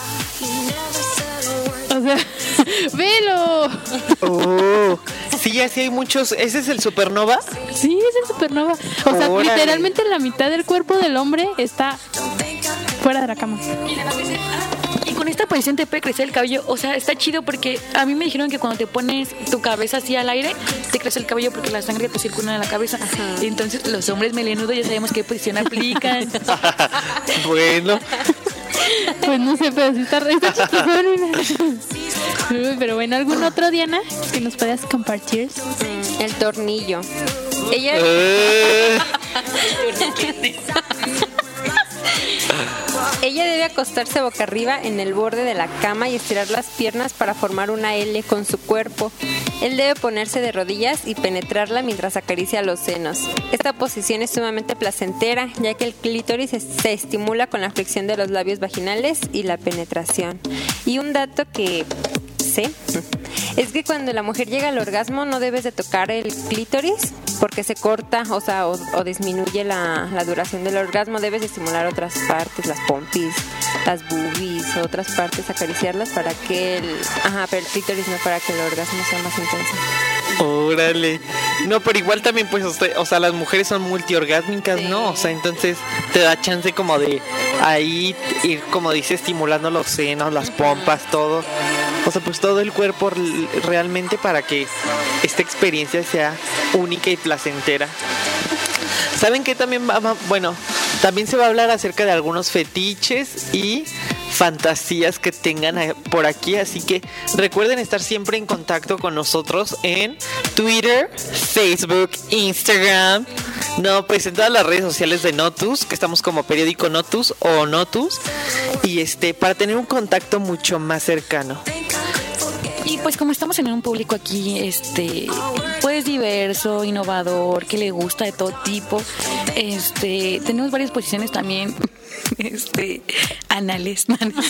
F: O sea, ¡velo!
D: Oh, sí, así hay muchos. ¿Ese es el Supernova?
F: Sí, es el Supernova. O sea,
D: Órale.
F: literalmente la mitad del cuerpo del hombre está fuera de la cama.
E: Y con esta posición te puede crecer el cabello. O sea, está chido porque a mí me dijeron que cuando te pones tu cabeza así al aire, te crece el cabello porque la sangre te circula en la cabeza. Y entonces los hombres melenudos ya sabemos qué posición aplican.
D: Bueno,
F: Pues no sé, pero sí está, está chistoso, mira. Uy, pero bueno, ¿algún otro, Diana, que nos puedas compartir?
G: El tornillo. Ella,
D: eh,
G: ella debe acostarse boca arriba en el borde de la cama y estirar las piernas para formar una L con su cuerpo. Él debe ponerse de rodillas y penetrarla mientras acaricia los senos. Esta posición es sumamente placentera, ya que el clítoris se, se estimula con la fricción de los labios vaginales y la penetración. Y un dato que sé es que cuando la mujer llega al orgasmo no debes de tocar el clítoris porque se corta, o sea, o, o disminuye la, la duración del orgasmo. Debes de estimular otras partes, las pompis, las boobies, otras partes, acariciarlas para que el... Ajá, pero el clítoris no, para que el orgasmo sea más intenso.
D: órale. No, pero igual también, pues, usted, o sea, las mujeres son multiorgásmicas,
G: Sí.
D: ¿no? O sea, entonces te da chance como de ahí ir, como dice, estimulando los senos, las pompas, todo. O sea, pues todo el cuerpo r- realmente para que esta experiencia sea única y placentera. ¿Saben qué también va, va- bueno, también se va a hablar acerca de algunos fetiches y fantasías que tengan eh, por aquí, así que recuerden estar siempre en contacto con nosotros en Twitter, Facebook, Instagram, no, pues en todas las redes sociales de Notus, que estamos como Periódico Notus o Notus, y este, para tener un contacto mucho más cercano.
E: Y pues como estamos en un público aquí, este, pues diverso, innovador, que le gusta de todo tipo, este, tenemos varias posiciones también, este, anales.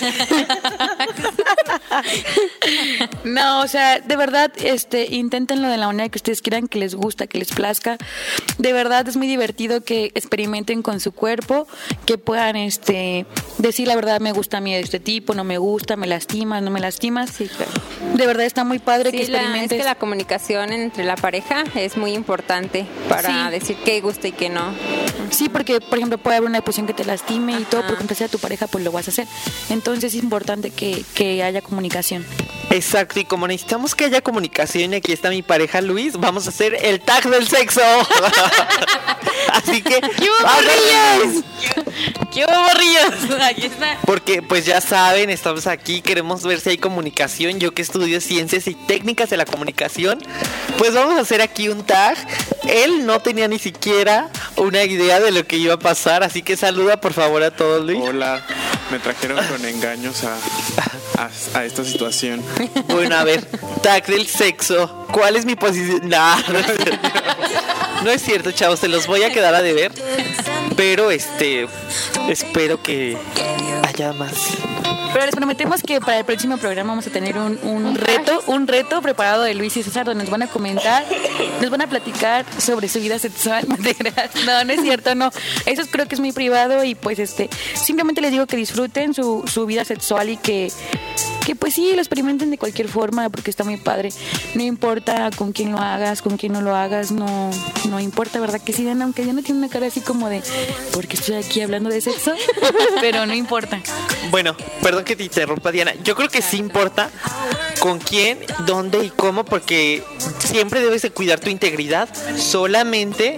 E: No, o sea, de verdad, este, inténtenlo de la manera que ustedes quieran, que les gusta, que les plazca. De verdad es muy divertido que experimenten con su cuerpo, que puedan, este, decir la verdad, me gusta a mí de este tipo, no me gusta, me lastimas, no me lastimas.
G: Sí, claro.
E: De verdad está muy padre que
G: Sí, la- es
E: experimentes.
G: que la comunicación entre la pareja es muy importante para
E: Sí.
G: decir qué gusta y qué no.
E: Sí, porque por ejemplo puede haber una posición que te lastime y todo,
G: Ajá.
E: por complacer a tu pareja, pues lo vas a hacer. Entonces es importante que, que haya comunicación.
D: Exacto, y como necesitamos que haya comunicación, y aquí está mi pareja Luis, vamos a hacer el tag del sexo. Así que
E: ¡Qué hubo,
D: ¡vámonos!
E: ¡Qué borrillos! Aquí está.
D: Porque pues ya saben, estamos aquí, queremos ver si hay comunicación. Yo que estudio ciencias y técnicas de la comunicación, pues vamos a hacer aquí un tag. Él no tenía ni siquiera una idea de lo que iba a pasar, así que saluda por favor a todos, Luis.
I: Hola, me trajeron con engaños a, a, a esta situación.
D: Bueno, a ver, tag del sexo. ¿Cuál es mi posición? No, no, No es cierto, chavos, se los voy a quedar a deber. Pero este, espero que haya más.
E: Pero les prometemos que para el próximo programa vamos a tener un, un reto, un reto preparado de Luis y César, donde nos van a comentar, nos van a platicar sobre su vida sexual. No, no es cierto, no. Eso creo que es muy privado y pues este, simplemente les digo que disfruten su, su vida sexual y que, que pues sí, lo experimenten de cualquier forma porque está muy padre. No importa con quién lo hagas, con quién no lo hagas, no, no importa, ¿verdad? Que sí, Diana, aunque Diana tiene una cara así como de, ¿por qué estoy aquí hablando de sexo? Pero no importa.
D: Bueno, perdón que te interrumpa, Diana. Yo creo que sí importa con quién, dónde y cómo, porque siempre debes de cuidar tu integridad. Solamente...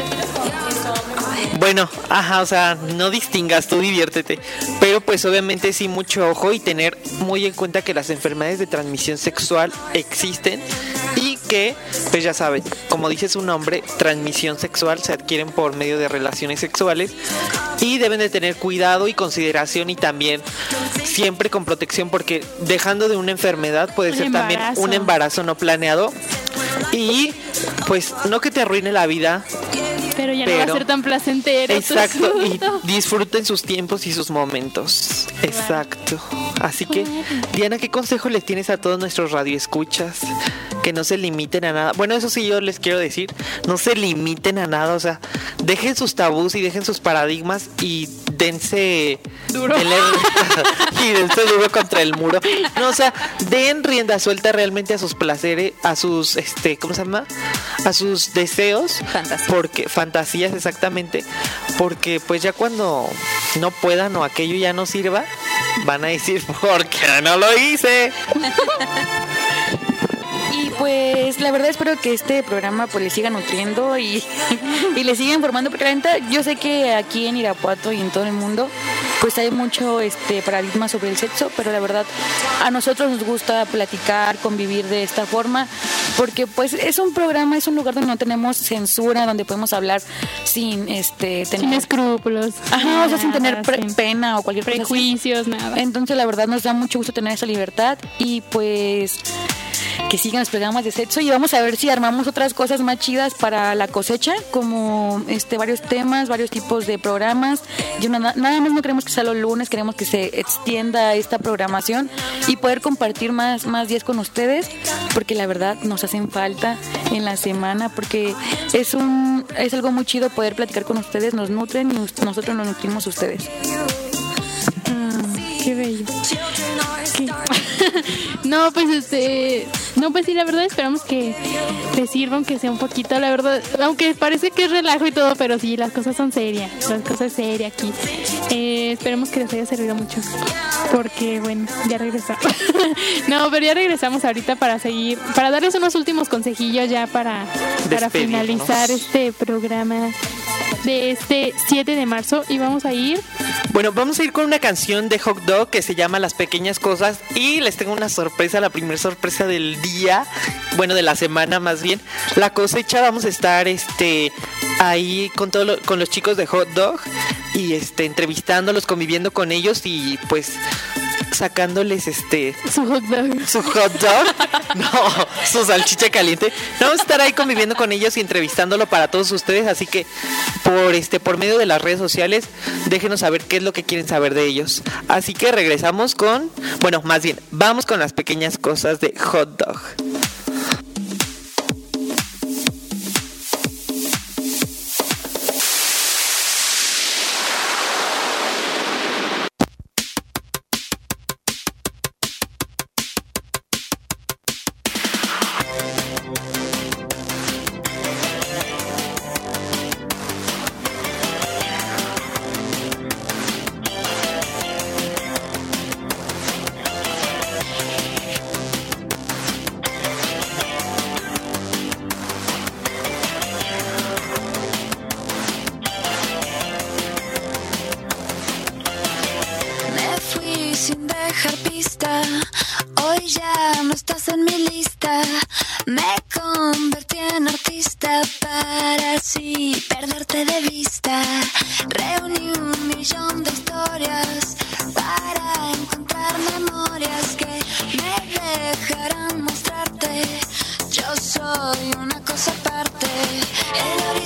D: Bueno, ajá, o sea, no distingas, tú diviértete. Pero pues obviamente sí mucho ojo y tener muy en cuenta que las enfermedades de transmisión sexual existen y que, pues ya saben, como dice su nombre, transmisión sexual se adquieren por medio de relaciones sexuales y deben de tener cuidado y consideración y también siempre con protección porque dejando de una enfermedad puede
F: Un
D: ser
F: embarazo.
D: también un embarazo no planeado y pues no que te arruine la vida.
F: Pero ya no va a
D: Pero-
F: ser tan placentero. tu
D: Exacto, y
F: asunto.
D: disfruten sus tiempos y sus momentos. Exacto. Así que, Diana, ¿qué consejo les tienes a todos nuestros radioescuchas? Que no se limiten a nada. Bueno, eso sí yo les quiero decir, no se limiten a nada, o sea, dejen sus tabús y dejen sus paradigmas y dense
F: Duro.
D: denle- y dense duro contra el muro. No, o sea, den rienda suelta realmente a sus placeres, a sus este, ¿cómo se llama? A sus deseos,
G: Fantasías.
D: porque fantasías exactamente, porque pues ya cuando no puedan o aquello ya no sirva, van a decir, ¿por qué no lo hice?
E: Y pues la verdad espero que este programa pues le siga nutriendo y, y le siga informando porque la neta yo sé que aquí en Irapuato y en todo el mundo pues hay mucho este paradigma sobre el sexo, pero la verdad a nosotros nos gusta platicar, convivir de esta forma porque pues es un programa, es un lugar donde no tenemos censura, donde podemos hablar sin este
F: Sin
E: tener
F: escrúpulos.
E: ajá, o sea, sin tener pre-
F: sin
E: pena o cualquier cosa así.
F: prejuicios, nada.
E: Entonces la verdad nos da mucho gusto tener esa libertad y pues que sigan los programas de sexo y vamos a ver si armamos otras cosas más chidas para la cosecha, como este varios temas, varios tipos de programas. Yo nada, nada más no queremos que sea los lunes, queremos que se extienda esta programación y poder compartir más, más días con ustedes, porque la verdad nos hacen falta en la semana, porque es un es algo muy chido poder platicar con ustedes, nos nutren y us- nosotros nos nutrimos a ustedes.
F: Qué bello. ¿Qué? No, pues este, no, pues sí, la verdad esperamos que te sirva, aunque sea un poquito, la verdad, aunque parece que es relajo y todo, pero sí, las cosas son serias, las cosas serias aquí. Eh, esperemos que les haya servido mucho, porque bueno, ya regresamos. No, pero ya regresamos ahorita para seguir, para darles unos últimos consejillos ya para, para
D: Despedirnos.
F: finalizar este programa de este siete de marzo y vamos a ir.
D: Bueno, vamos a ir con una canción de Hot Dog que se llama Las Pequeñas Cosas y les tengo una sorpresa, la primera sorpresa del día, bueno, de la semana más bien. La cosecha, vamos a estar este ahí con todo lo- con los chicos de Hot Dog y este entrevistándolos, conviviendo con ellos y pues sacándoles este
F: Su hot dog.
D: su hot dog, no, su salchicha caliente. No, vamos a estar ahí conviviendo con ellos y entrevistándolo para todos ustedes, así que por este por medio de las redes sociales déjenos saber qué es lo que quieren saber de ellos. Así que regresamos con, bueno, más bien, vamos con las pequeñas cosas de Hot Dog.
H: Me fui sin dejar pista, hoy ya no estás en mi lista. Me convertí en artista para así perderte de vista. Reuní un millón de historias para encontrar memorias que me dejarán mostrarte. Yo soy una cosa aparte. El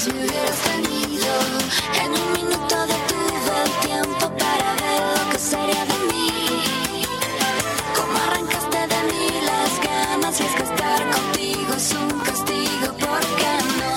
H: Si me hubieras tenido, en un minuto detuve el tiempo para ver lo que sería de mí. Cómo arrancaste de mí las ganas, y es que estar contigo es un castigo, ¿por qué no?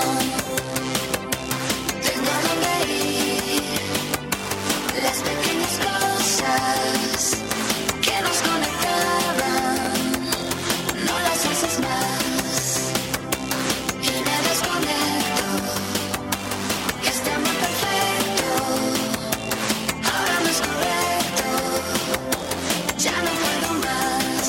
H: Tengo a dónde ir, las pequeñas cosas que nos conectaban, no las haces más, y me desconecto. Este amor perfecto ahora no es correcto, ya no puedo más.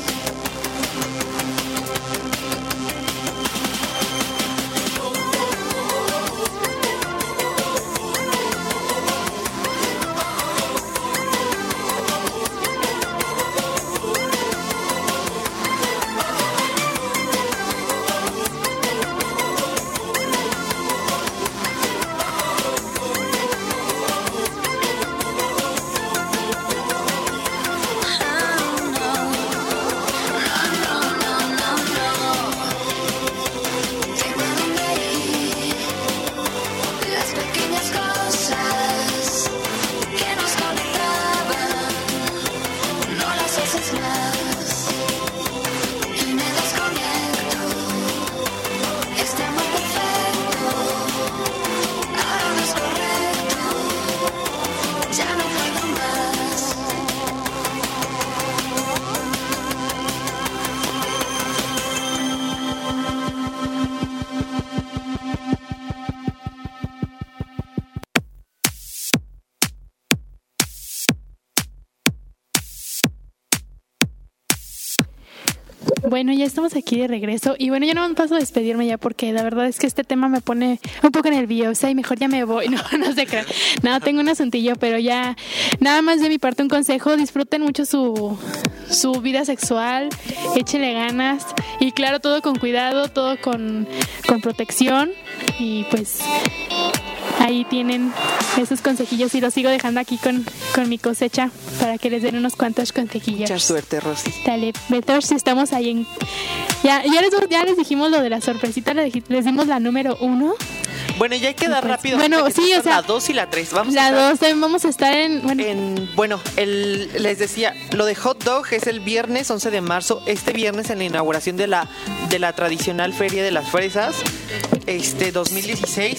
H: Tengo a dónde ir, las pequeñas cosas que nos conectaban, no las haces más, y me desconecto. Este amor perfecto ahora no es correcto, ya no puedo más.
F: Bueno, ya estamos aquí de regreso y bueno, yo no me paso a despedirme ya porque la verdad es que este tema me pone un poco nerviosa y mejor ya me voy. No, no se crean. No, tengo un asuntillo, pero ya nada más de mi parte un consejo, disfruten mucho su, su vida sexual, échenle ganas y claro, todo con cuidado, todo con, con protección y pues ahí tienen esos consejillos y los sigo dejando aquí con, con mi cosecha para que les den unos cuantos consejillos.
D: Mucha suerte, Rosy.
F: Dale, besos, estamos ahí en... Ya, ya, les, ya les dijimos lo de la sorpresita, les, les dimos la número uno.
D: Bueno, ya hay que dar
F: Pues,
D: rápido.
F: bueno,
D: que
F: sí,
D: son
F: o sea,
D: la dos y la tres. Vamos
F: La
D: a estar
F: dos, también vamos a estar en... Bueno,
D: en- bueno, el, les decía, lo de Hot Dog es el viernes once de marzo. Este viernes en la inauguración de la, de la tradicional Feria de las Fresas, este dos mil dieciséis.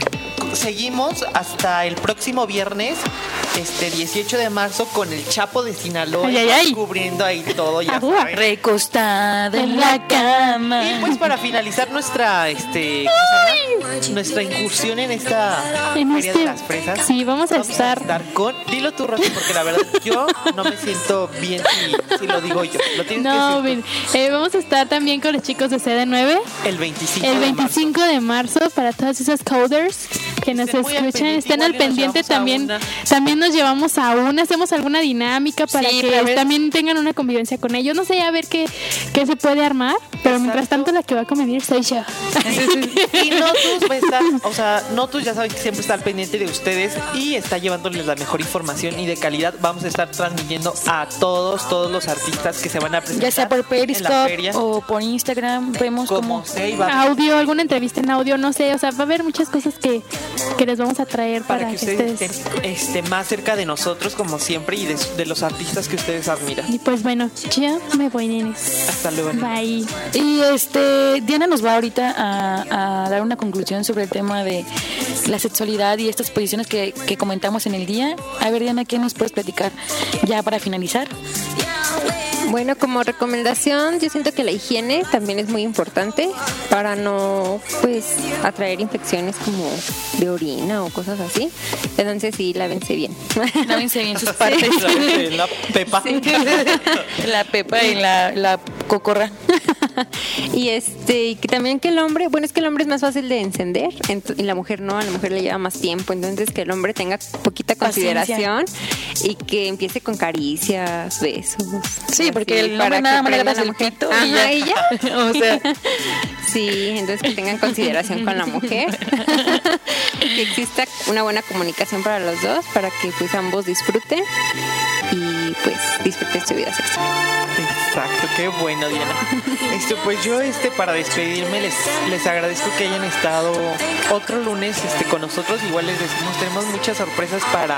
D: Seguimos hasta el próximo viernes, este dieciocho de marzo, con el Chapo de Sinaloa,
F: Ay, ay, ay.
D: cubriendo ahí todo, ya
F: Ajúa.
D: saben.
E: Recostada en la cama.
D: Y pues para finalizar nuestra este ¿cómo se llama? Nuestra incursión en esta
F: en
D: Feria
F: este...
D: de las Fresas.
F: Sí, vamos a estar...
D: con dilo tú, Rosy, porque la verdad yo no me siento bien si, si lo digo yo. Lo tienes
F: No,
D: que decir
F: bien. Eh, vamos a estar también con los chicos de C D nueve
D: tú. El veinticinco
F: el
D: de marzo.
F: veinticinco de marzo para todas esas coders que nos
D: Estén muy al
F: escuchan,
D: pendiente,
F: estén
D: igual
F: al
D: y nos
F: pendiente
D: llevamos a
F: también.
D: una.
F: También nos llevamos a una, hacemos alguna dinámica para
D: Sí,
F: que
D: para ver.
F: también tengan una convivencia con ellos. No sé, a ver qué, qué se puede armar, pero mientras
D: Exacto.
F: tanto la que va a convivir soy yo.
D: Y Notus va a estar, o sea, Notus ya saben que siempre está al pendiente de ustedes y está llevándoles la mejor información y de calidad. Vamos a estar transmitiendo a todos, todos los artistas que se van a presentar
E: Ya sea por
D: en la
E: Periscope
D: feria.
E: o por Instagram, vemos
D: Como
E: cómo.
D: se iba
F: Audio, alguna entrevista en audio, no sé, o sea, va a haber muchas cosas que, que les vamos a traer para,
D: para que ustedes estén este, más cerca de nosotros, como siempre, y de, de los artistas que ustedes admiran.
F: Y pues bueno, yo me voy, nenes.
D: Hasta luego.
F: Bye.
E: Y este Diana nos va ahorita a, a dar una conclusión sobre el tema de la sexualidad y estas posiciones que, que comentamos en el día. A ver, Diana, ¿qué nos puedes platicar ya para finalizar?
G: Bueno, como recomendación, yo siento que la higiene también es muy importante para no, pues, atraer infecciones como de orina o cosas así. Entonces sí, lávense bien.
E: Lávense bien sus partes.
D: La Pepa.
E: La pepa y la, la cocorra.
G: Y este, y que también que el hombre, bueno, es que el hombre es más fácil de encender ent- y la mujer no, a la mujer le lleva más tiempo, entonces que el hombre tenga poquita
E: Paciencia.
G: consideración y que empiece con caricias, besos.
E: Sí, porque
G: así,
E: el hombre nada
G: que
E: más le
G: prenda
E: agarras
G: la
E: el
G: mujer.
E: pito y
G: Ajá,
E: ya.
G: y ya.
E: O sea,
G: Sí, entonces que tengan consideración con la mujer, que exista una buena comunicación para los dos, para que pues ambos disfruten y pues disfruten su vida sexual.
D: Exacto, qué bueno, Diana. Este, pues yo, este, para despedirme, les, les agradezco que hayan estado otro lunes este, con nosotros. Igual les decimos, tenemos muchas sorpresas para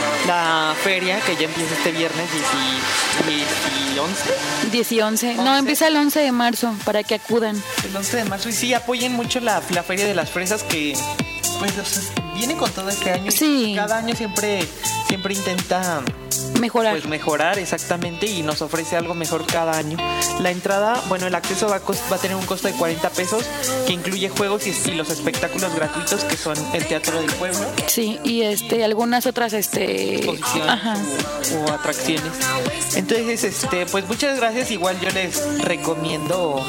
D: la feria que ya empieza este viernes diez y once.
E: diez y once. No,
D: once.
E: empieza el once de marzo para que acudan.
D: El once de marzo. Y sí, apoyen mucho la, la feria de las fresas que, pues, o sea, viene con todo este año.
E: Sí.
D: Y cada año siempre, siempre intenta
E: Mejorar.
D: pues mejorar exactamente y nos ofrece algo mejor cada año. La entrada, bueno, el acceso va a, cost- va a tener un costo de cuarenta pesos que incluye juegos y, y los espectáculos gratuitos que son el Teatro del Pueblo,
E: Sí, y este algunas otras este
D: exposiciones
E: ajá.
D: o, o atracciones. Entonces, este, pues muchas gracias. Igual yo les recomiendo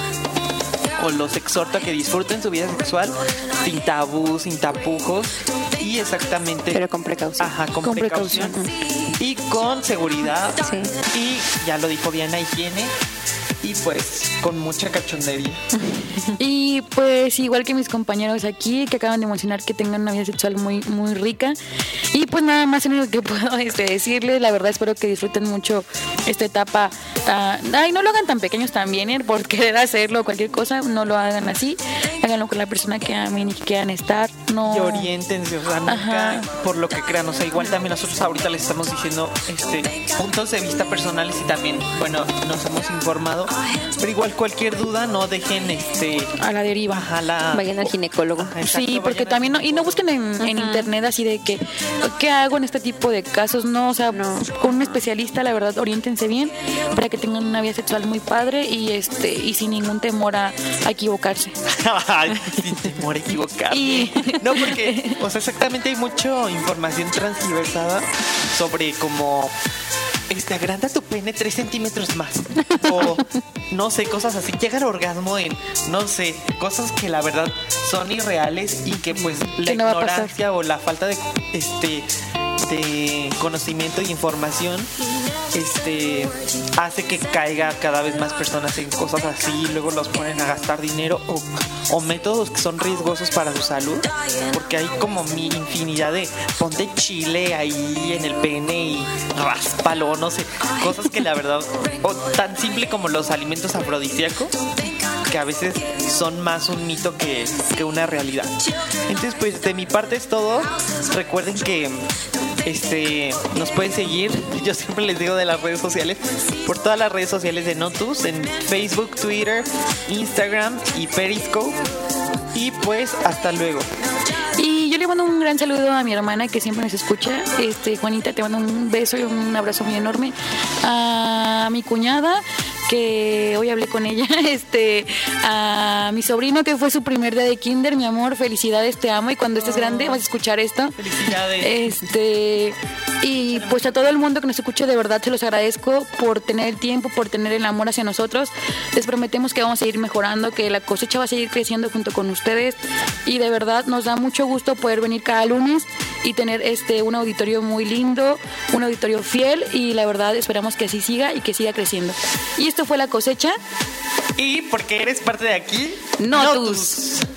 D: o los exhorto a que disfruten su vida sexual sin tabú, sin tapujos y exactamente.
G: Pero con precaución.
D: Ajá, con,
E: Con
D: precaución.
E: precaución.
D: Y con seguridad.
G: Sí.
D: Y ya lo dijo Diana, higiene. Y pues con mucha cachondería.
E: Y pues igual que mis compañeros aquí que acaban de mencionar que tengan una vida sexual muy muy rica. Y pues nada más en lo que puedo este, decirles, la verdad espero que disfruten mucho esta etapa. Uh, ay, no lo hagan tan pequeños también, ¿eh? Por querer hacerlo cualquier cosa, no lo hagan así. Háganlo con la persona que amen y que quieran estar. No.
D: Y oriéntense, o sea, nunca
E: Ajá.
D: por lo que crean. O sea, igual también nosotros ahorita les estamos diciendo este puntos de vista personales y también, bueno, nos hemos informado. Pero igual cualquier duda no dejen este
E: A la deriva.
D: ajá, la-
G: Vayan al ginecólogo.
D: Ajá, exacto,
E: Sí, porque
D: vayan
E: también no,
D: al
E: y no busquen en, en internet así de que ¿qué hago en este tipo de casos? No, o sea, con un especialista, la verdad, oriéntense bien para que tengan una vida sexual muy padre y este y sin ningún temor a, a equivocarse.
D: Ay, sin temor a equivocarme.
E: Y-
D: No, porque, o sea, exactamente hay mucha información transversada sobre cómo este, agranda tu pene tres centímetros más. O, no sé, cosas así. Llega al orgasmo en, no sé, cosas que la verdad son irreales y que pues la
E: Que no va a pasar.
D: ignorancia o la falta de, este, de conocimiento y información este hace que caiga cada vez más personas en cosas así y luego los ponen a gastar dinero o, o métodos que son riesgosos para su salud, porque hay como mi infinidad de ponte chile ahí en el pene y ráspalo, no sé, cosas que la verdad, o tan simple como los alimentos afrodisíacos, que a veces son más un mito que, que una realidad. Entonces, pues de mi parte es todo. Recuerden que este nos pueden seguir, yo siempre les digo de las redes sociales, por todas las redes sociales de Notus, en Facebook, Twitter, Instagram y Periscope. Y pues hasta luego.
E: Y yo le mando un gran saludo a mi hermana que siempre nos escucha. Este, Juanita, te mando un beso y un abrazo muy enorme. A mi cuñada, que hoy hablé con ella. Este, a mi sobrino, que fue su primer día de kinder. Mi amor, felicidades, te amo. Y cuando estés grande vas a escuchar esto.
D: Felicidades.
E: Este, y pues a todo el mundo que nos escucha, de verdad se los agradezco por tener el tiempo, por tener el amor hacia nosotros. Les prometemos que vamos a seguir mejorando, que la cosecha va a seguir creciendo junto con ustedes. Y de verdad nos da mucho gusto poder venir cada lunes y tener este un auditorio muy lindo, un auditorio fiel, y la verdad esperamos que así siga y que siga creciendo. Y esto fue La Cosecha.
D: Y porque eres parte de aquí,
E: Notus.